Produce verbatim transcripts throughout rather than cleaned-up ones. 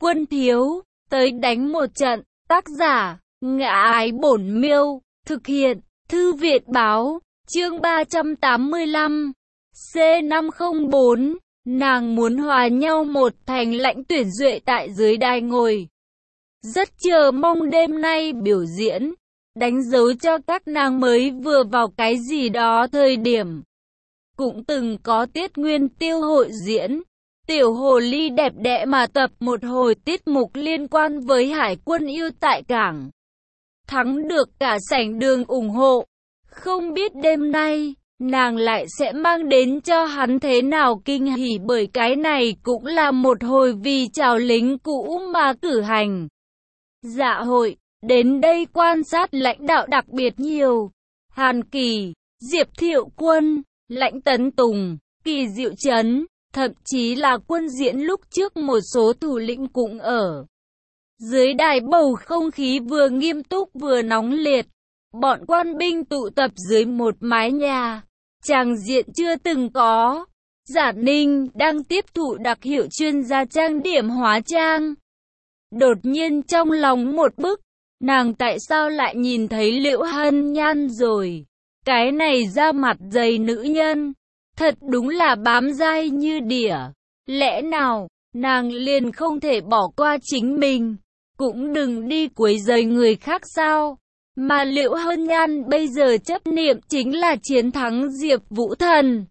Quân thiếu, tới đánh một trận. Tác giả, Ngã Ái Bổn Miêu. Thực hiện, Thư viện báo. Chương ba trăm tám mươi lăm. C năm không bốn. Nàng muốn hòa nhau một thành. Lãnh Tuyển Duệ tại dưới đài ngồi, rất chờ mong đêm nay biểu diễn, đánh dấu cho các nàng mới vừa vào cái gì đó thời điểm. Cũng từng có Tiết Nguyên Tiêu hội diễn, tiểu hồ ly đẹp đẽ mà tập một hồi tiết mục liên quan với hải quân yêu tại cảng. Thắng được cả sảnh đường ủng hộ. Không biết đêm nay, nàng lại sẽ mang đến cho hắn thế nào kinh hỉ, bởi cái này cũng là một hồi vì chào lính cũ mà cử hành. Dạ hội, đến đây quan sát lãnh đạo đặc biệt nhiều. Hàn Kỳ, Diệp Thiệu Quân, Lãnh Tấn Tùng, Kỳ Diệu Trấn, thậm chí là quân diễn lúc trước một số thủ lĩnh cũng ở. Dưới đài bầu không khí vừa nghiêm túc vừa nóng liệt. Bọn quan binh tụ tập dưới một mái nhà, tràng diện chưa từng có. Giả Ninh đang tiếp thụ đặc hiệu chuyên gia trang điểm hóa trang. Đột nhiên trong lòng một bức, nàng tại sao lại nhìn thấy Liễu Hân Nhan rồi? Cái này da mặt dày nữ nhân, thật đúng là bám dai như đỉa. Lẽ nào, nàng liền không thể bỏ qua chính mình, cũng đừng đi quấy rầy người khác sao? Mà Liễu Hân Nhan bây giờ chấp niệm chính là chiến thắng Diệp Vũ Thần.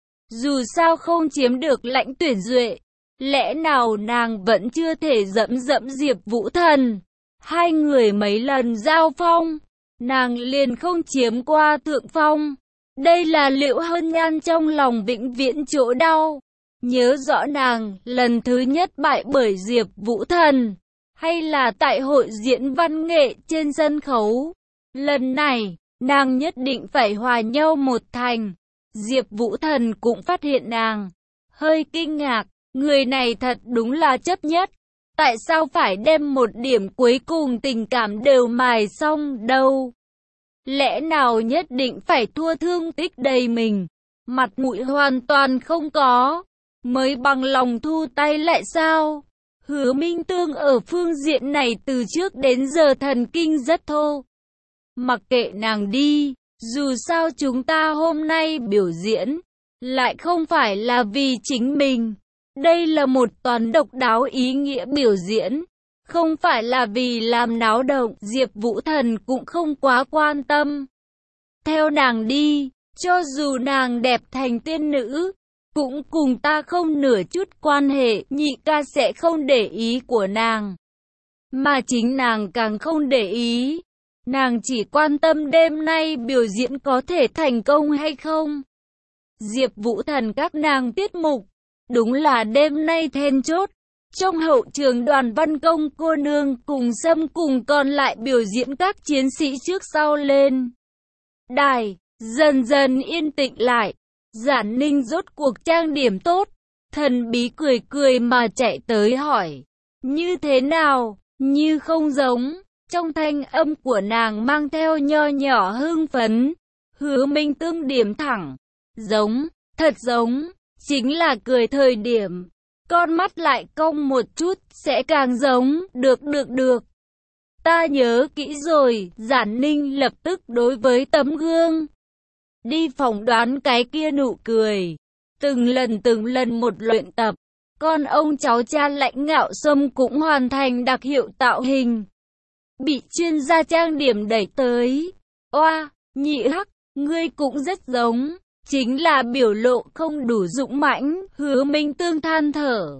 Dù sao không chiếm được Lãnh Tuyển Duệ, lẽ nào nàng vẫn chưa thể dẫm dẫm Diệp Vũ Thần? Hai người mấy lần giao phong, nàng liền không chiếm qua thượng phong. Đây là Liễu Hân Nhan trong lòng vĩnh viễn chỗ đau. Nhớ rõ nàng lần thứ nhất bại bởi Diệp Vũ Thần, hay là tại hội diễn văn nghệ trên sân khấu. Lần này, nàng nhất định phải hòa nhau một thành. Diệp Vũ Thần cũng phát hiện nàng, hơi kinh ngạc, người này thật đúng là chấp nhất. Tại sao phải đem một điểm cuối cùng tình cảm đều mài xong đâu? Lẽ nào nhất định phải thua thương tích đầy mình, mặt mũi hoàn toàn không có, mới bằng lòng thu tay lại sao? Hứa Minh Tương ở phương diện này từ trước đến giờ thần kinh rất thô. Mặc kệ nàng đi, dù sao chúng ta hôm nay biểu diễn, lại không phải là vì chính mình. Đây là một toán độc đáo ý nghĩa biểu diễn, không phải là vì làm náo động. Diệp Vũ Thần cũng không quá quan tâm. Theo nàng đi, cho dù nàng đẹp thành tiên nữ, cũng cùng ta không nửa chút quan hệ. Nhị ca sẽ không để ý của nàng, mà chính nàng càng không để ý. Nàng chỉ quan tâm đêm nay biểu diễn có thể thành công hay không. Diệp Vũ Thần các nàng tiết mục, đúng là đêm nay then chốt. Trong hậu trường Đoàn Văn Công cô nương cùng Sâm cùng còn lại biểu diễn các chiến sĩ trước sau lên đài, dần dần yên tĩnh lại. Giả Ninh rốt cuộc trang điểm tốt, thần bí cười cười mà chạy tới hỏi, như thế nào, như không giống. Trong thanh âm của nàng mang theo nho nhỏ hưng phấn. Hứa Minh Tương điểm thẳng, giống, thật giống, chính là cười thời điểm, con mắt lại cong một chút, sẽ càng giống. Được được được, ta nhớ kỹ rồi. Giả Ninh lập tức đối với tấm gương đi phỏng đoán cái kia nụ cười, từng lần từng lần một luyện tập. Con ông cháu cha Lãnh Ngạo Sâm cũng hoàn thành đặc hiệu tạo hình, bị chuyên gia trang điểm đẩy tới. Oa, nhị hắc, ngươi cũng rất giống, chính là biểu lộ không đủ dũng mãnh. Hứa Minh Tương than thở,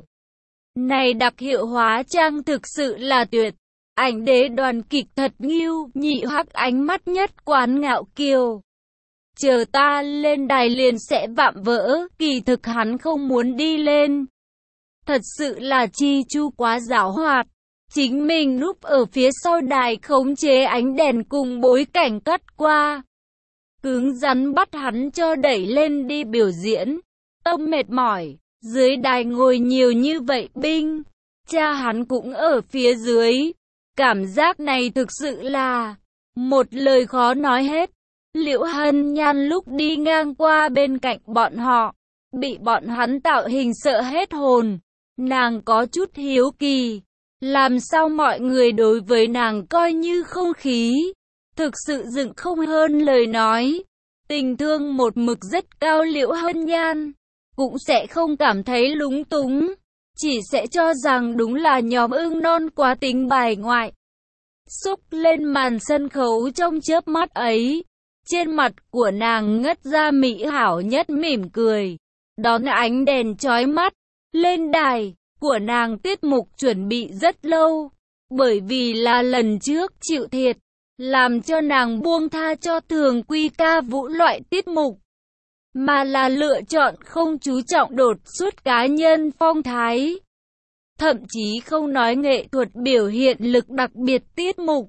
này đặc hiệu hóa trang thực sự là tuyệt. Ảnh đế đoàn kịch thật nghiêu. Nhị hắc ánh mắt nhất quán ngạo kiều, chờ ta lên đài liền sẽ vạm vỡ. Kỳ thực hắn không muốn đi lên, thật sự là Chi Chu quá giảo hoạt. Chính mình núp ở phía sau đài khống chế ánh đèn cùng bối cảnh cắt qua, cứng rắn bắt hắn cho đẩy lên đi biểu diễn. Tông mệt mỏi, dưới đài ngồi nhiều như vậy binh, cha hắn cũng ở phía dưới. Cảm giác này thực sự là một lời khó nói hết. Liễu Hân Nhan lúc đi ngang qua bên cạnh bọn họ, bị bọn hắn tạo hình sợ hết hồn. Nàng có chút hiếu kỳ, Làm sao mọi người đối với nàng coi như không khí, thực sự dựng không hơn lời nói. Tình thương một mực rất cao, Liễu Hân Nhan cũng sẽ không cảm thấy lúng túng, chỉ sẽ cho rằng đúng là nhóm ưng non quá tính bài ngoại. Xúc lên màn sân khấu trong chớp mắt ấy, trên mặt của nàng ngất ra mỹ hảo nhất mỉm cười, đón ánh đèn chói mắt. Lên đài của nàng tiết mục chuẩn bị rất lâu, bởi vì là lần trước chịu thiệt, làm cho nàng buông tha cho thường quy ca vũ loại tiết mục, mà là lựa chọn không chú trọng đột xuất cá nhân phong thái. Thậm chí không nói nghệ thuật biểu hiện lực đặc biệt tiết mục.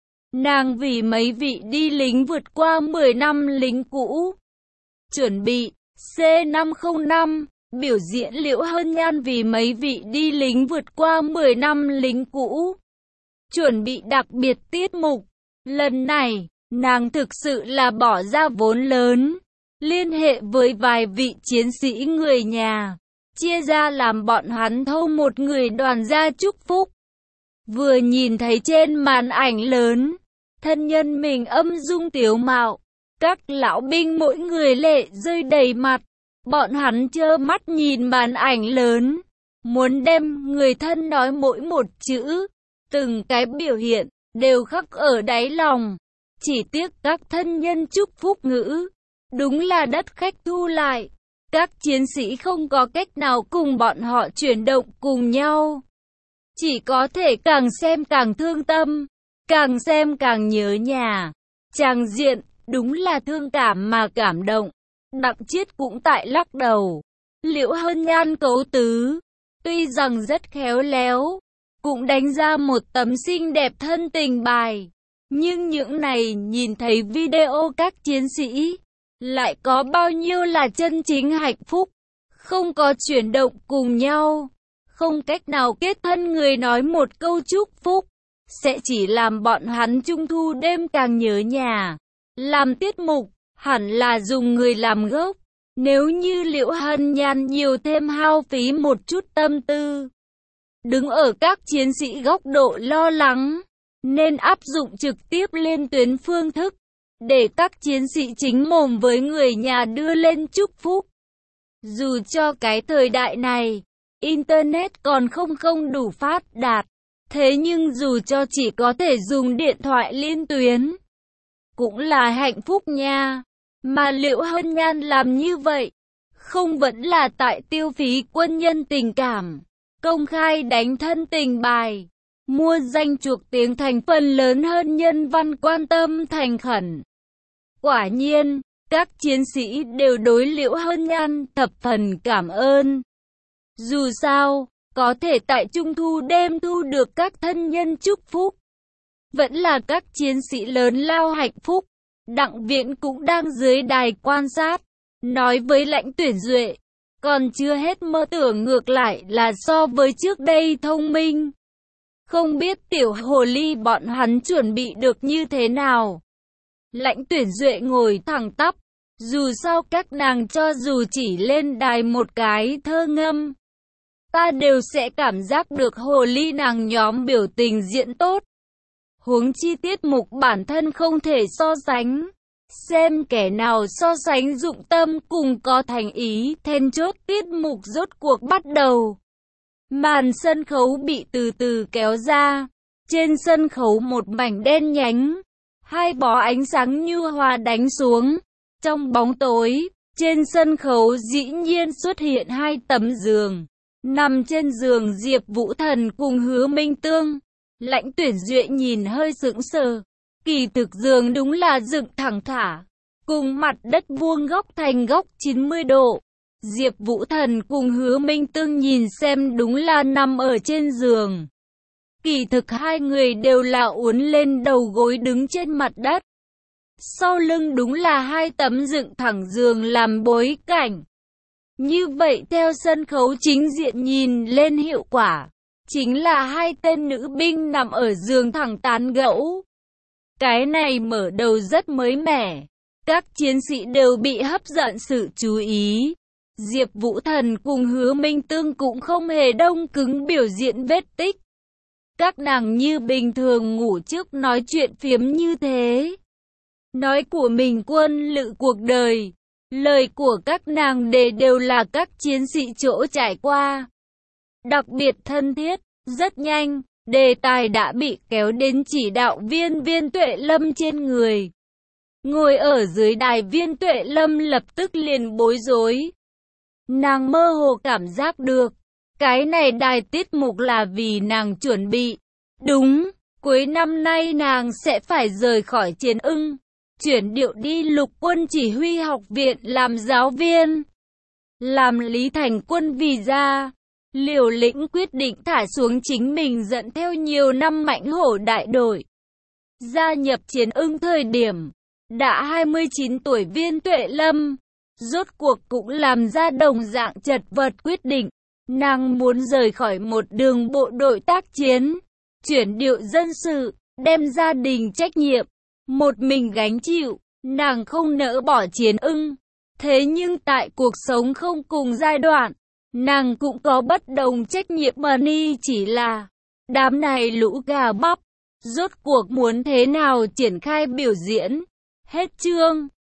Nàng vì mấy vị đi lính vượt qua mười năm lính cũ, chuẩn bị C năm không năm, biểu diễn Liễu Hân Nhan vì mấy vị đi lính vượt qua mười năm lính cũ, chuẩn bị đặc biệt tiết mục. Lần này, nàng thực sự là bỏ ra vốn lớn, liên hệ với vài vị chiến sĩ người nhà, chia ra làm bọn hắn thâu một người đoàn ra chúc phúc. Vừa nhìn thấy trên màn ảnh lớn, thân nhân mình âm dung tiếu mạo, các lão binh mỗi người lệ rơi đầy mặt, bọn hắn trơ mắt nhìn màn ảnh lớn, muốn đem người thân nói mỗi một chữ, từng cái biểu hiện đều khắc ở đáy lòng. Chỉ tiếc các thân nhân chúc phúc ngữ, đúng là đất khách thu lại. Các chiến sĩ không có cách nào cùng bọn họ chuyển động cùng nhau. Chỉ có thể càng xem càng thương tâm, càng xem càng nhớ nhà. Tràng diện, đúng là thương cảm mà cảm động. Đặng Chiết cũng tại lắc đầu. Liễu Hân Nhan cấu tứ, tuy rằng rất khéo léo, cũng đánh ra một tấm xinh đẹp thân tình bài. Nhưng những này nhìn thấy video các chiến sĩ, lại có bao nhiêu là chân chính hạnh phúc, không có chuyển động cùng nhau, không cách nào kết thân người nói một câu chúc phúc, sẽ chỉ làm bọn hắn trung thu đêm càng nhớ nhà. Làm tiết mục, hẳn là dùng người làm gốc, nếu như Liễu Hân Nhan nhiều thêm hao phí một chút tâm tư, đứng ở các chiến sĩ góc độ lo lắng, nên áp dụng trực tiếp liên tuyến phương thức, để các chiến sĩ chính mồm với người nhà đưa lên chúc phúc. Dù cho cái thời đại này, Internet còn không không đủ phát đạt, thế nhưng dù cho chỉ có thể dùng điện thoại liên tuyến, cũng là hạnh phúc nha. Mà Liễu Hân Nhan làm như vậy, không vẫn là tại tiêu phí quân nhân tình cảm, công khai đánh thân tình bài, mua danh chuộc tiếng thành phần lớn hơn nhân văn quan tâm thành khẩn. Quả nhiên, các chiến sĩ đều đối Liễu Hân Nhan thập phần cảm ơn. Dù sao, có thể tại Trung thu đêm thu được các thân nhân chúc phúc, vẫn là các chiến sĩ lớn lao hạnh phúc. Đặng Viễn cũng đang dưới đài quan sát, nói với Lãnh Tuyển Duệ, còn chưa hết mơ tưởng ngược lại là so với trước đây thông minh. Không biết tiểu hồ ly bọn hắn chuẩn bị được như thế nào. Lãnh Tuyển Duệ ngồi thẳng tắp, dù sao các nàng cho dù chỉ lên đài một cái thơ ngâm, ta đều sẽ cảm giác được hồ ly nàng nhóm biểu tình diễn tốt. Huống chi tiết mục bản thân không thể so sánh, xem kẻ nào so sánh dụng tâm cùng có thành ý. Then chốt tiết mục rốt cuộc bắt đầu. Màn sân khấu bị từ từ kéo ra, trên sân khấu một mảnh đen nhánh, hai bó ánh sáng nhu hòa đánh xuống. Trong bóng tối, trên sân khấu dĩ nhiên xuất hiện hai tấm giường, nằm trên giường Diệp Vũ Thần cùng Hứa Minh Tương. Lãnh Tuyển Duệ nhìn hơi sững sờ, kỳ thực giường đúng là dựng thẳng thả, cùng mặt đất vuông góc thành góc chín mươi độ. Diệp Vũ Thần cùng Hứa Minh Tương nhìn xem đúng là nằm ở trên giường. Kỳ thực hai người đều là uốn lên đầu gối đứng trên mặt đất. Sau lưng đúng là hai tấm dựng thẳng giường làm bối cảnh. Như vậy theo sân khấu chính diện nhìn lên hiệu quả, chính là hai tên nữ binh nằm ở giường thẳng tán gẫu. Cái này mở đầu rất mới mẻ, các chiến sĩ đều bị hấp dẫn sự chú ý. Diệp Vũ Thần cùng Hứa Minh Tương cũng không hề đông cứng biểu diễn vết tích. Các nàng như bình thường ngủ trước nói chuyện phiếm như thế. Nói của mình quân lự cuộc đời. Lời của các nàng đề đều là các chiến sĩ chỗ trải qua. Đặc biệt thân thiết, rất nhanh, đề tài đã bị kéo đến chỉ đạo viên Viên Tuệ Lâm trên người. Ngồi ở dưới đài Viên Tuệ Lâm lập tức liền bối rối. Nàng mơ hồ cảm giác được, cái này đài tiết mục là vì nàng chuẩn bị. Đúng, cuối năm nay nàng sẽ phải rời khỏi Chiến Ưng, chuyển điệu đi Lục Quân Chỉ huy học viện làm giáo viên. Làm Lý Thành Quân vì ra, liều lĩnh quyết định thả xuống chính mình dẫn theo nhiều năm mãnh hổ đại đội. Gia nhập Chiến Ưng thời điểm, đã hai mươi chín tuổi Viên Tuệ Lâm, rốt cuộc cũng làm ra đồng dạng chật vật quyết định. Nàng muốn rời khỏi một đường bộ đội tác chiến, chuyển điệu dân sự, đem gia đình trách nhiệm, một mình gánh chịu. Nàng không nỡ bỏ Chiến Ưng. Thế nhưng tại cuộc sống không cùng giai đoạn, nàng cũng có bất đồng trách nhiệm mà ni chỉ là đám này lũ gà bắp, rốt cuộc muốn thế nào triển khai biểu diễn. Hết chương.